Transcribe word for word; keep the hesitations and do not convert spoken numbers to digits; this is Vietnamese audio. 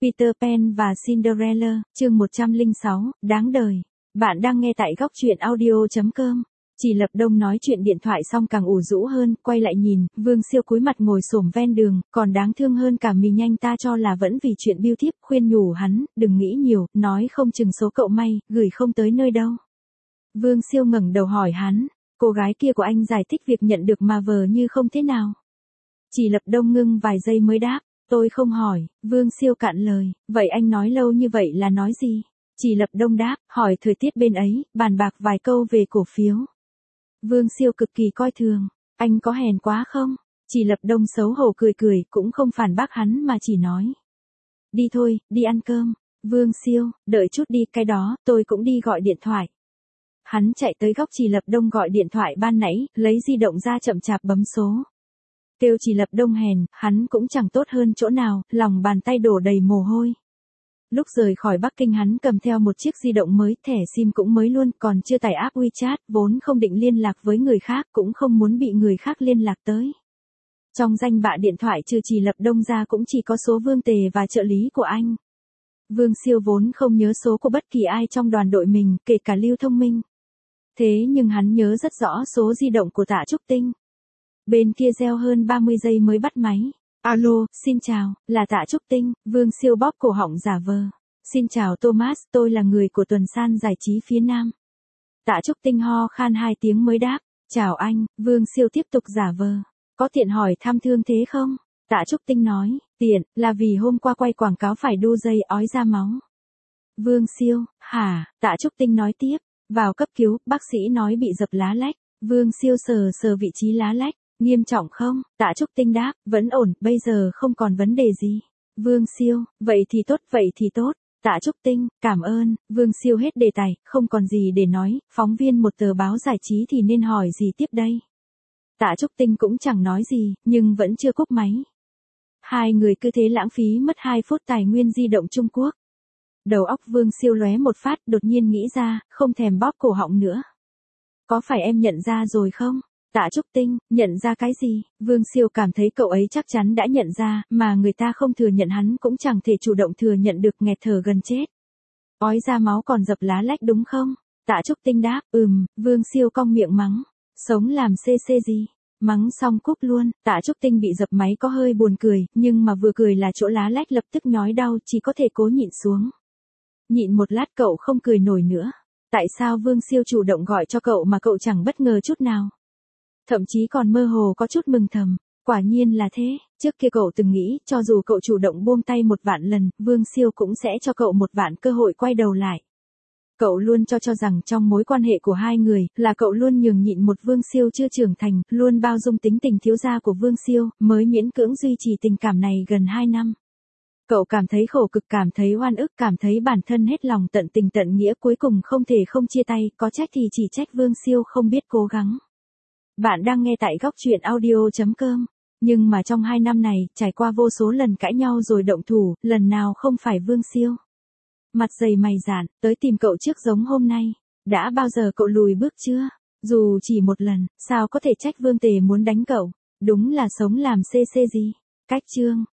Peter Pan và Cinderella, chương một trăm lẻ sáu, đáng đời. Bạn đang nghe tại góc truyện audio chấm com. Chỉ Lập Đông nói chuyện điện thoại xong càng ủ rũ hơn, quay lại nhìn, Vương Siêu cúi mặt ngồi xổm ven đường, còn đáng thương hơn cả mình anh ta cho là vẫn vì chuyện biêu thiếp, khuyên nhủ hắn, đừng nghĩ nhiều, nói không chừng số cậu may, gửi không tới nơi đâu. Vương Siêu ngẩng đầu hỏi hắn, cô gái kia của anh giải thích việc nhận được mà vờ như không thế nào. Chỉ Lập Đông ngưng vài giây mới đáp, tôi không hỏi. Vương Siêu cạn lời, vậy anh nói lâu như vậy là nói gì? Chỉ Lập Đông đáp, hỏi thời tiết bên ấy, bàn bạc vài câu về cổ phiếu. Vương Siêu cực kỳ coi thường, anh có hèn quá không? Chỉ Lập Đông xấu hổ cười cười, cũng không phản bác hắn mà chỉ nói. Đi thôi, đi ăn cơm. Vương Siêu, đợi chút đi, cái đó, tôi cũng đi gọi điện thoại. Hắn chạy tới góc Chỉ Lập Đông gọi điện thoại ban nãy, lấy di động ra chậm chạp bấm số. Kêu Chỉ Lập Đông hèn, hắn cũng chẳng tốt hơn chỗ nào, lòng bàn tay đổ đầy mồ hôi. Lúc rời khỏi Bắc Kinh hắn cầm theo một chiếc di động mới, thẻ sim cũng mới luôn, còn chưa tải app WeChat, vốn không định liên lạc với người khác, cũng không muốn bị người khác liên lạc tới. Trong danh bạ điện thoại trừ Chỉ Lập Đông ra cũng chỉ có số Vương Tề và trợ lý của anh. Vương Siêu vốn không nhớ số của bất kỳ ai trong đoàn đội mình, kể cả Lưu Thông Minh. Thế nhưng hắn nhớ rất rõ số di động của Tạ Trúc Tinh. Bên kia reo hơn ba mươi giây mới bắt máy. Alo, xin chào, là Tạ Trúc Tinh. Vương Siêu bóp cổ họng giả vờ. Xin chào Thomas, tôi là người của tuần san giải trí phía Nam. Tạ Trúc Tinh ho khan hai tiếng mới đáp. Chào anh. Vương Siêu tiếp tục giả vờ. Có tiện hỏi thăm thương thế không? Tạ Trúc Tinh nói, tiện, là vì hôm qua quay quảng cáo phải đu dây ói ra máu. Vương Siêu, hả? Tạ Trúc Tinh nói tiếp. Vào cấp cứu, bác sĩ nói bị dập lá lách. Vương Siêu sờ sờ vị trí lá lách. Nghiêm trọng không? Tạ Trúc Tinh đáp, vẫn ổn, bây giờ không còn vấn đề gì. Vương Siêu, vậy thì tốt, vậy thì tốt. Tạ Trúc Tinh, cảm ơn. Vương Siêu hết đề tài, không còn gì để nói, phóng viên một tờ báo giải trí thì nên hỏi gì tiếp đây? Tạ Trúc Tinh cũng chẳng nói gì, nhưng vẫn chưa cúp máy. Hai người cứ thế lãng phí mất hai phút tài nguyên di động Trung Quốc. Đầu óc Vương Siêu lóe một phát, đột nhiên nghĩ ra, không thèm bóp cổ họng nữa. Có phải em nhận ra rồi không? Tạ Trúc Tinh, nhận ra cái gì? Vương Siêu cảm thấy cậu ấy chắc chắn đã nhận ra, mà người ta không thừa nhận hắn cũng chẳng thể chủ động thừa nhận được, nghẹt thở gần chết. Ói ra máu còn dập lá lách đúng không? Tạ Trúc Tinh đáp, ừm. Vương Siêu cong miệng mắng. Sống làm xê xê gì? Mắng xong cúp luôn. Tạ Trúc Tinh bị dập máy có hơi buồn cười, nhưng mà vừa cười là chỗ lá lách lập tức nhói đau, chỉ có thể cố nhịn xuống. Nhịn một lát cậu không cười nổi nữa. Tại sao Vương Siêu chủ động gọi cho cậu mà cậu chẳng bất ngờ chút nào? Thậm chí còn mơ hồ có chút mừng thầm, quả nhiên là thế, trước kia cậu từng nghĩ, cho dù cậu chủ động buông tay một vạn lần, Vương Siêu cũng sẽ cho cậu một vạn cơ hội quay đầu lại. Cậu luôn cho cho rằng trong mối quan hệ của hai người, là cậu luôn nhường nhịn một Vương Siêu chưa trưởng thành, luôn bao dung tính tình thiếu gia của Vương Siêu, mới miễn cưỡng duy trì tình cảm này gần hai năm. Cậu cảm thấy khổ cực, cảm thấy oan ức, cảm thấy bản thân hết lòng tận tình tận nghĩa, cuối cùng không thể không chia tay, có trách thì chỉ trách Vương Siêu không biết cố gắng. Bạn đang nghe tại góc truyện audio chấm com. Nhưng mà trong hai năm này, trải qua vô số lần cãi nhau rồi động thủ, lần nào không phải Vương Siêu. Mặt dày mày dạn, tới tìm cậu trước giống hôm nay. Đã bao giờ cậu lùi bước chưa? Dù chỉ một lần, sao có thể trách Vương Tề muốn đánh cậu? Đúng là sống làm xê xê gì? Cách chương.